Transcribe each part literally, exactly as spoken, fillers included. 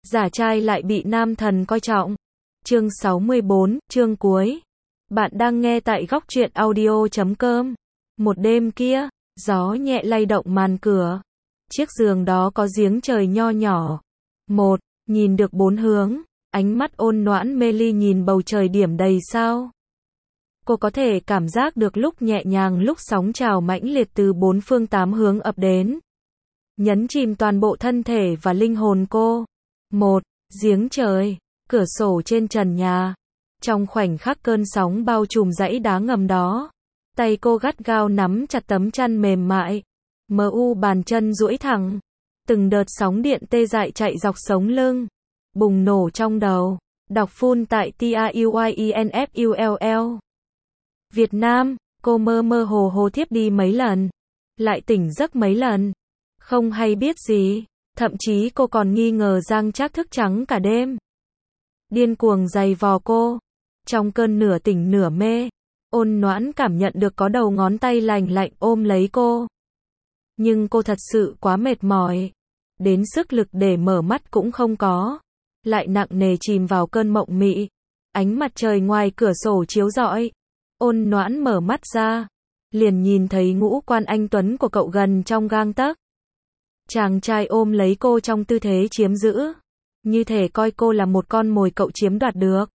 giả trai lại bị nam thần coi trọng. Chương sáu mươi bốn, chương cuối. Bạn đang nghe tại góc truyện audio chấm com. Một đêm kia, gió nhẹ lay động màn cửa. Chiếc giường đó có giếng trời nho nhỏ. Một, nhìn được bốn hướng, ánh mắt ôn noãn mê ly nhìn bầu trời điểm đầy sao. Cô có thể cảm giác được lúc nhẹ nhàng lúc sóng trào mãnh liệt từ bốn phương tám hướng ập đến. Nhấn chìm toàn bộ thân thể và linh hồn cô. Một, giếng trời, cửa sổ trên trần nhà. Trong khoảnh khắc cơn sóng bao trùm dãy đá ngầm đó, tay cô gắt gao nắm chặt tấm chăn mềm mại. Mờ u bàn chân duỗi thẳng. Từng đợt sóng điện tê dại chạy dọc sống lưng. Bùng nổ trong đầu. Đọc full tại T R U Y E N F U L L. Việt Nam, cô mơ mơ hồ hồ thiếp đi mấy lần. Lại tỉnh giấc mấy lần. Không hay biết gì. Thậm chí cô còn nghi ngờ Giang Trác thức trắng cả đêm. Điên cuồng giày vò cô. Trong cơn nửa tỉnh nửa mê, ôn noãn cảm nhận được có đầu ngón tay lành lạnh ôm lấy cô. Nhưng cô thật sự quá mệt mỏi. Đến sức lực để mở mắt cũng không có. Lại nặng nề chìm vào cơn mộng mị. Ánh mặt trời ngoài cửa sổ chiếu rọi. Ôn noãn mở mắt ra. Liền nhìn thấy ngũ quan anh tuấn của cậu gần trong gang tấc. Chàng trai ôm lấy cô trong tư thế chiếm giữ. Như thể coi cô là một con mồi cậu chiếm đoạt được.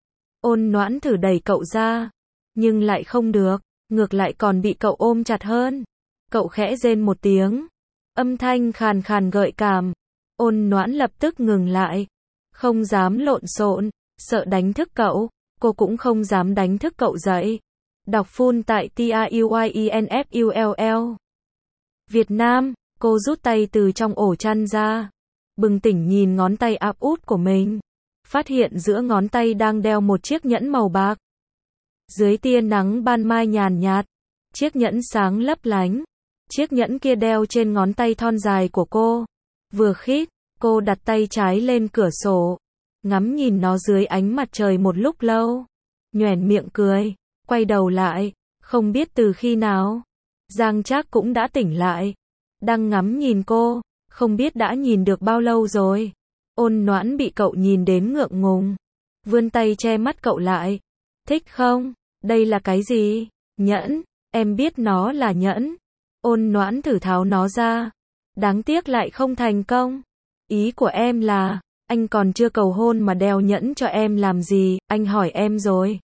Ôn noãn thử đẩy cậu ra. Nhưng lại không được. Ngược lại còn bị cậu ôm chặt hơn. Cậu khẽ rên một tiếng. Âm thanh khàn khàn gợi cảm. Ôn noãn lập tức ngừng lại. Không dám lộn xộn. Sợ đánh thức cậu. Cô cũng không dám đánh thức cậu dậy. Đọc full tại T R U Y E N F U L L. Việt Nam, cô rút tay từ trong ổ chăn ra. Bừng tỉnh nhìn ngón tay áp út của mình. Phát hiện giữa ngón tay đang đeo một chiếc nhẫn màu bạc. Dưới tia nắng ban mai nhàn nhạt, chiếc nhẫn sáng lấp lánh. Chiếc nhẫn kia đeo trên ngón tay thon dài của cô. Vừa khít, cô đặt tay trái lên cửa sổ. Ngắm nhìn nó dưới ánh mặt trời một lúc lâu. Nhoẻn miệng cười, quay đầu lại. Không biết từ khi nào, Giang Trác cũng đã tỉnh lại. Đang ngắm nhìn cô, không biết đã nhìn được bao lâu rồi. Ôn noãn bị cậu nhìn đến ngượng ngùng. Vươn tay che mắt cậu lại. Thích không? Đây là cái gì? Nhẫn. Em biết nó là nhẫn. Ôn noãn thử tháo nó ra. Đáng tiếc lại không thành công. Ý của em là, anh còn chưa cầu hôn mà đeo nhẫn cho em làm gì, anh hỏi em rồi.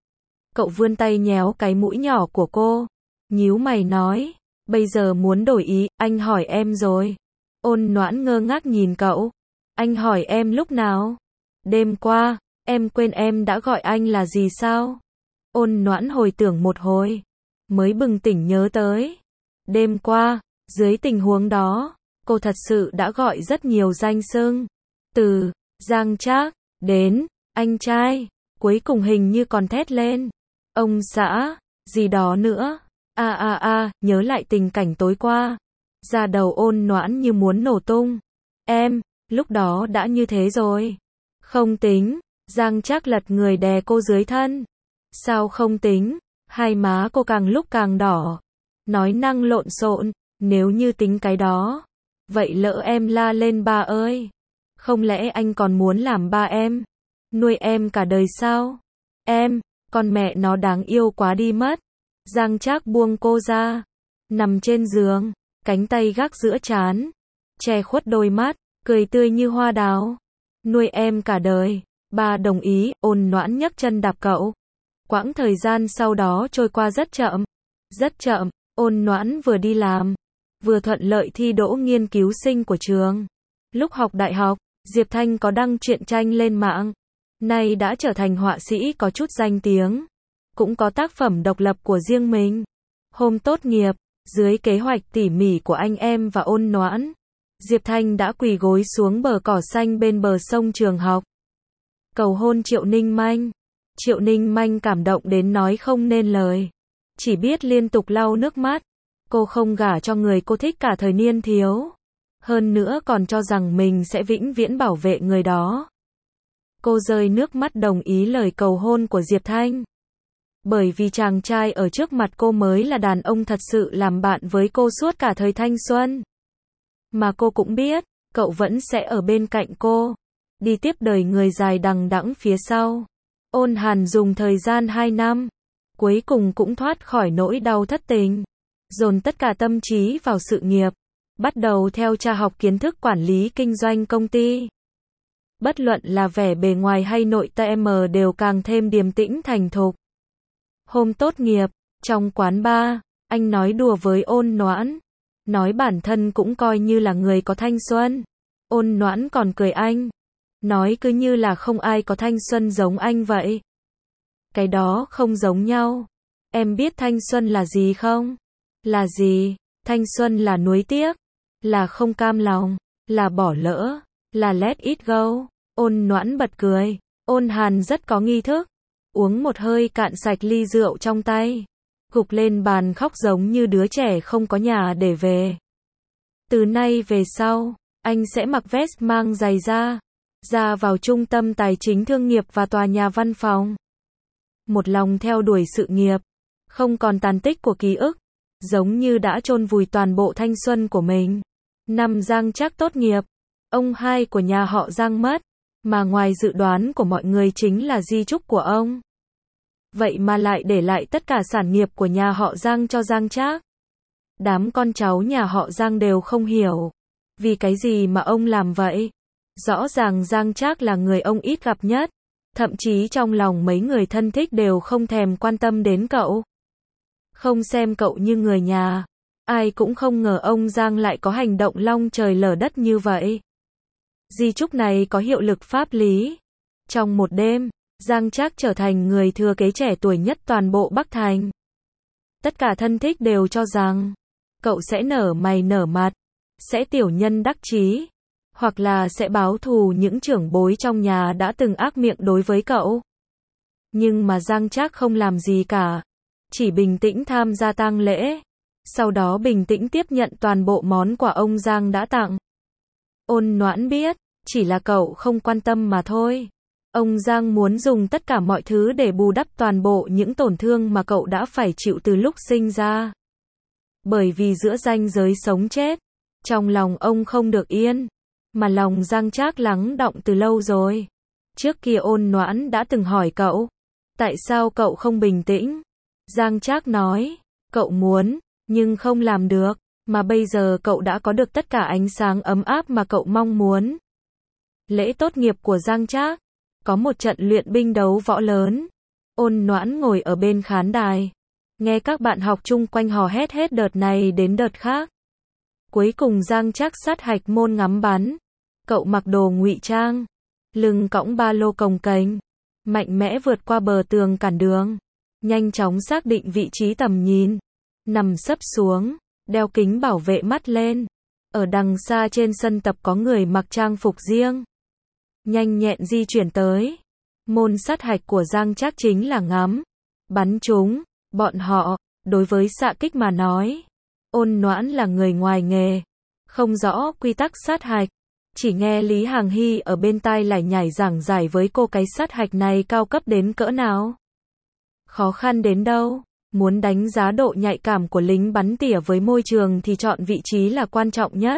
Cậu vươn tay nhéo cái mũi nhỏ của cô. Nhíu mày nói, bây giờ muốn đổi ý, anh hỏi em rồi. Ôn noãn ngơ ngác nhìn cậu. Anh hỏi em lúc nào? Đêm qua, em quên em đã gọi anh là gì sao? Ôn noãn hồi tưởng một hồi. Mới bừng tỉnh nhớ tới. Đêm qua, dưới tình huống đó, cô thật sự đã gọi rất nhiều danh xưng. Từ Giang Trác đến anh trai, cuối cùng hình như còn thét lên ông xã, gì đó nữa. A a a, nhớ lại tình cảnh tối qua, da đầu ôn noãn như muốn nổ tung. Em, lúc đó đã như thế rồi. Không tính. Giang Trác lật người đè cô dưới thân. Sao không tính? Hai má cô càng lúc càng đỏ. Nói năng lộn xộn, nếu như tính cái đó, vậy lỡ em la lên ba ơi. Không lẽ anh còn muốn làm ba em? Nuôi em cả đời sao? Em, con mẹ nó đáng yêu quá đi mất. Giang Trác buông cô ra. Nằm trên giường, cánh tay gác giữa trán. Che khuất đôi mắt, cười tươi như hoa đào. Nuôi em cả đời. Ba đồng ý, ôn noãn nhấc chân đạp cậu. Quãng thời gian sau đó trôi qua rất chậm. Rất chậm, ôn noãn vừa đi làm, vừa thuận lợi thi đỗ nghiên cứu sinh của trường. Lúc học đại học, Diệp Thanh có đăng truyện tranh lên mạng. Nay đã trở thành họa sĩ có chút danh tiếng. Cũng có tác phẩm độc lập của riêng mình. Hôm tốt nghiệp, dưới kế hoạch tỉ mỉ của anh em và ôn noãn, Diệp Thanh đã quỳ gối xuống bờ cỏ xanh bên bờ sông trường học. Cầu hôn Triệu Ninh Manh. Triệu Ninh Manh cảm động đến nói không nên lời. Chỉ biết liên tục lau nước mắt. Cô không gả cho người cô thích cả thời niên thiếu. Hơn nữa còn cho rằng mình sẽ vĩnh viễn bảo vệ người đó. Cô rơi nước mắt đồng ý lời cầu hôn của Diệp Thanh. Bởi vì chàng trai ở trước mặt cô mới là đàn ông thật sự làm bạn với cô suốt cả thời thanh xuân. Mà cô cũng biết, cậu vẫn sẽ ở bên cạnh cô. đi tiếp đời người dài đằng đẵng phía sau. Ôn Hàn dùng thời gian hai năm, cuối cùng cũng thoát khỏi nỗi đau thất tình, dồn tất cả tâm trí vào sự nghiệp, bắt đầu theo cha học kiến thức quản lý kinh doanh công ty. Bất luận là vẻ bề ngoài hay nội tâm đều càng thêm điềm tĩnh thành thục. Hôm tốt nghiệp, trong quán bar, anh nói đùa với Ôn Noãn, nói bản thân cũng coi như là người có thanh xuân. Ôn Noãn còn cười anh, nói cứ như là không ai có thanh xuân giống anh vậy. Cái đó không giống nhau. Em biết thanh xuân là gì không? Là gì? Thanh xuân là nuối tiếc, là không cam lòng, là bỏ lỡ, là let it go. Ôn Noãn bật cười. Ôn Hàn rất có nghi thức, uống một hơi cạn sạch ly rượu trong tay, gục lên bàn khóc giống như đứa trẻ không có nhà để về. Từ nay về sau, anh sẽ mặc vest mang giày da, ra vào trung tâm tài chính thương nghiệp và tòa nhà văn phòng. Một lòng theo đuổi sự nghiệp, không còn tàn tích của ký ức, giống như đã chôn vùi toàn bộ thanh xuân của mình. Năm Giang Trác tốt nghiệp, ông hai của nhà họ Giang mất, mà ngoài dự đoán của mọi người chính là di chúc của ông. Vậy mà lại để lại tất cả sản nghiệp của nhà họ Giang cho Giang Trác. Đám con cháu nhà họ Giang đều không hiểu, vì cái gì mà ông làm vậy. Rõ ràng Giang Trác là người ông ít gặp nhất, thậm chí trong lòng mấy người thân thích đều không thèm quan tâm đến cậu. Không xem cậu như người nhà, ai cũng không ngờ ông Giang lại có hành động long trời lở đất như vậy. Di chúc này có hiệu lực pháp lý. Trong một đêm, Giang Trác trở thành người thừa kế trẻ tuổi nhất toàn bộ Bắc Thành. Tất cả thân thích đều cho rằng, cậu sẽ nở mày nở mặt, sẽ tiểu nhân đắc chí, hoặc là sẽ báo thù những trưởng bối trong nhà đã từng ác miệng đối với cậu. Nhưng mà Giang Trác không làm gì cả, chỉ bình tĩnh tham gia tang lễ, sau đó bình tĩnh tiếp nhận toàn bộ món quà ông Giang đã tặng. Ôn Noãn biết, chỉ là cậu không quan tâm mà thôi. Ông Giang muốn dùng tất cả mọi thứ để bù đắp toàn bộ những tổn thương mà cậu đã phải chịu từ lúc sinh ra. Bởi vì giữa ranh giới sống chết, trong lòng ông không được yên, mà lòng Giang Trác lắng đọng từ lâu rồi. Trước kia Ôn Noãn đã từng hỏi cậu, tại sao cậu không bình tĩnh? Giang Trác nói, cậu muốn, nhưng không làm được, mà bây giờ cậu đã có được tất cả ánh sáng ấm áp mà cậu mong muốn. Lễ tốt nghiệp của Giang Trác, có một trận luyện binh đấu võ lớn. Ôn Noãn ngồi ở bên khán đài, nghe các bạn học chung quanh hò hét hết đợt này đến đợt khác. Cuối cùng Giang Trác sát hạch môn ngắm bắn. Cậu mặc đồ ngụy trang, lưng cõng ba lô cồng kềnh, mạnh mẽ vượt qua bờ tường cản đường, nhanh chóng xác định vị trí tầm nhìn, nằm sấp xuống, đeo kính bảo vệ mắt lên. Ở đằng xa trên sân tập có người mặc trang phục riêng, nhanh nhẹn di chuyển tới. Môn sát hạch của Giang Trác chính là ngắm, bắn trúng. Bọn họ, đối với xạ kích mà nói, Ôn Noãn là người ngoài nghề, không rõ quy tắc sát hạch, chỉ nghe Lý Hàng Hy ở bên tai lải nhải giảng giải với cô cái sát hạch này cao cấp đến cỡ nào, khó khăn đến đâu. Muốn đánh giá độ nhạy cảm của lính bắn tỉa với môi trường thì chọn vị trí là quan trọng nhất.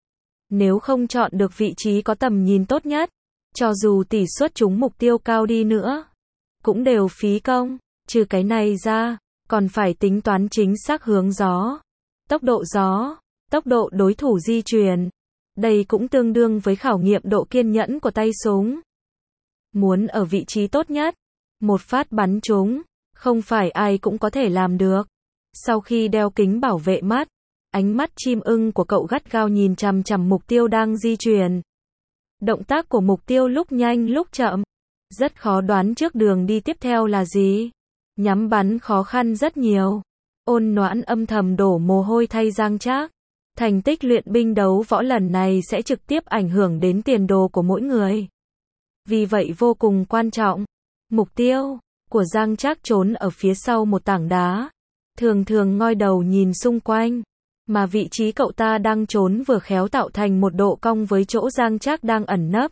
Nếu không chọn được vị trí có tầm nhìn tốt nhất, cho dù tỷ suất trúng mục tiêu cao đi nữa, cũng đều phí công. Trừ cái này ra, còn phải tính toán chính xác hướng gió, tốc độ gió, tốc độ đối thủ di chuyển. Đây cũng tương đương với khảo nghiệm độ kiên nhẫn của tay súng. Muốn ở vị trí tốt nhất, một phát bắn trúng, không phải ai cũng có thể làm được. Sau khi đeo kính bảo vệ mắt, ánh mắt chim ưng của cậu gắt gao nhìn chằm chằm mục tiêu đang di chuyển. Động tác của mục tiêu lúc nhanh lúc chậm, rất khó đoán trước đường đi tiếp theo là gì. Nhắm bắn khó khăn rất nhiều. Ôn Noãn âm thầm đổ mồ hôi thay Giang Trác. Thành tích luyện binh đấu võ lần này sẽ trực tiếp ảnh hưởng đến tiền đồ của mỗi người. Vì vậy vô cùng quan trọng. Mục tiêu của Giang Trác trốn ở phía sau một tảng đá, thường thường ngoi đầu nhìn xung quanh, mà vị trí cậu ta đang trốn vừa khéo tạo thành một độ cong với chỗ Giang Trác đang ẩn nấp.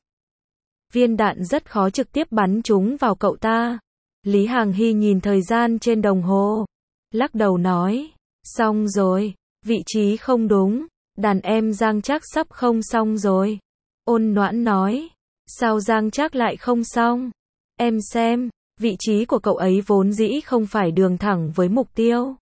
Viên đạn rất khó trực tiếp bắn trúng vào cậu ta. Lý Hàng Hy nhìn thời gian trên đồng hồ, lắc đầu nói, xong rồi, vị trí không đúng, đàn em Giang Trác sắp không xong rồi. Ôn Noãn nói, Sao Giang Trác lại không xong? Em xem, vị trí của cậu ấy vốn dĩ không phải đường thẳng với mục tiêu.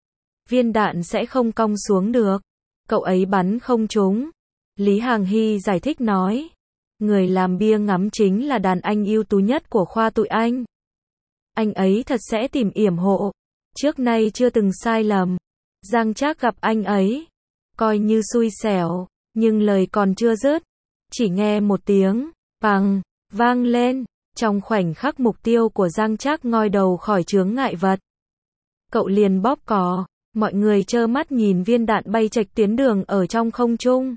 Viên đạn sẽ không cong xuống được. Cậu ấy bắn không trúng. Lý Hàng Hy giải thích nói. Người làm bia ngắm chính là đàn anh ưu tú nhất của khoa tụi anh. Anh ấy thật sẽ tìm yểm hộ. Trước nay chưa từng sai lầm. Giang Trác gặp anh ấy. Coi như xui xẻo. Nhưng lời còn chưa dứt. Chỉ nghe một tiếng. Bằng. Vang lên. Trong khoảnh khắc mục tiêu của Giang Trác ngoi đầu khỏi chướng ngại vật. Cậu liền bóp cò. Mọi người trơ mắt nhìn viên đạn bay chệch tuyến đường ở trong không trung.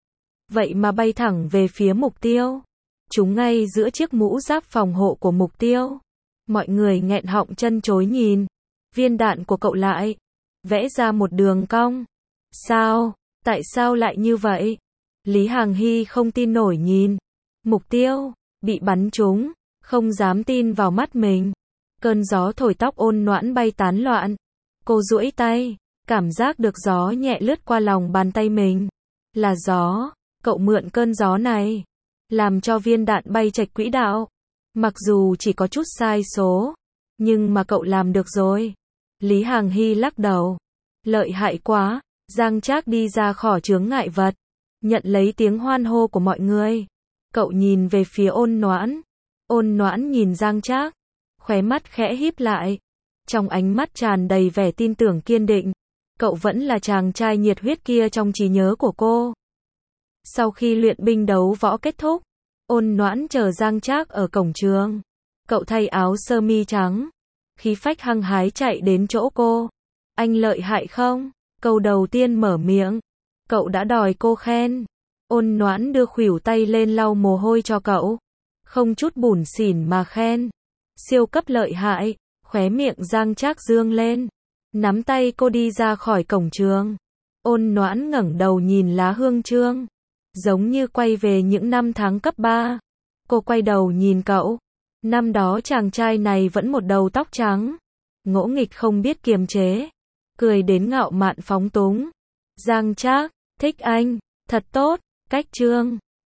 Vậy mà bay thẳng về phía mục tiêu. Trúng ngay giữa chiếc mũ giáp phòng hộ của mục tiêu. Mọi người nghẹn họng chân chối nhìn. Viên đạn của cậu lại vẽ ra một đường cong. Sao? Tại sao lại như vậy? Lý Hàng Hy không tin nổi nhìn. Mục tiêu bị bắn trúng, không dám tin vào mắt mình. Cơn gió thổi tóc ôn noãn bay tán loạn. Cô duỗi tay, cảm giác được gió nhẹ lướt qua lòng bàn tay mình. Là gió, cậu mượn cơn gió này, làm cho viên đạn bay chệch quỹ đạo. Mặc dù chỉ có chút sai số, nhưng mà cậu làm được rồi. Lý Hàng Hy lắc đầu. Lợi hại quá. Giang Trác đi ra khỏi chướng ngại vật, nhận lấy tiếng hoan hô của mọi người. Cậu nhìn về phía ôn noãn. Ôn noãn nhìn Giang Trác, khóe mắt khẽ híp lại. Trong ánh mắt tràn đầy vẻ tin tưởng kiên định. Cậu vẫn là chàng trai nhiệt huyết kia trong trí nhớ của cô. Sau khi luyện binh đấu võ kết thúc, ôn noãn chờ Giang Trác ở cổng trường. Cậu thay áo sơ mi trắng, khí phách hăng hái chạy đến chỗ cô. Anh lợi hại không? Câu đầu tiên mở miệng. Cậu đã đòi cô khen. Ôn noãn đưa khuỷu tay lên lau mồ hôi cho cậu. Không chút bủn xỉn mà khen. Siêu cấp lợi hại. Khóe miệng Giang Trác dương lên. Nắm tay cô đi ra khỏi cổng trường. Ôn noãn ngẩng đầu nhìn lá hương chương. Giống như quay về những năm tháng cấp ba. Cô quay đầu nhìn cậu. Năm đó chàng trai này vẫn một đầu tóc trắng. Ngỗ nghịch không biết kiềm chế. Cười đến ngạo mạn phóng túng. Giang Trác, thích anh, thật tốt, cách chương.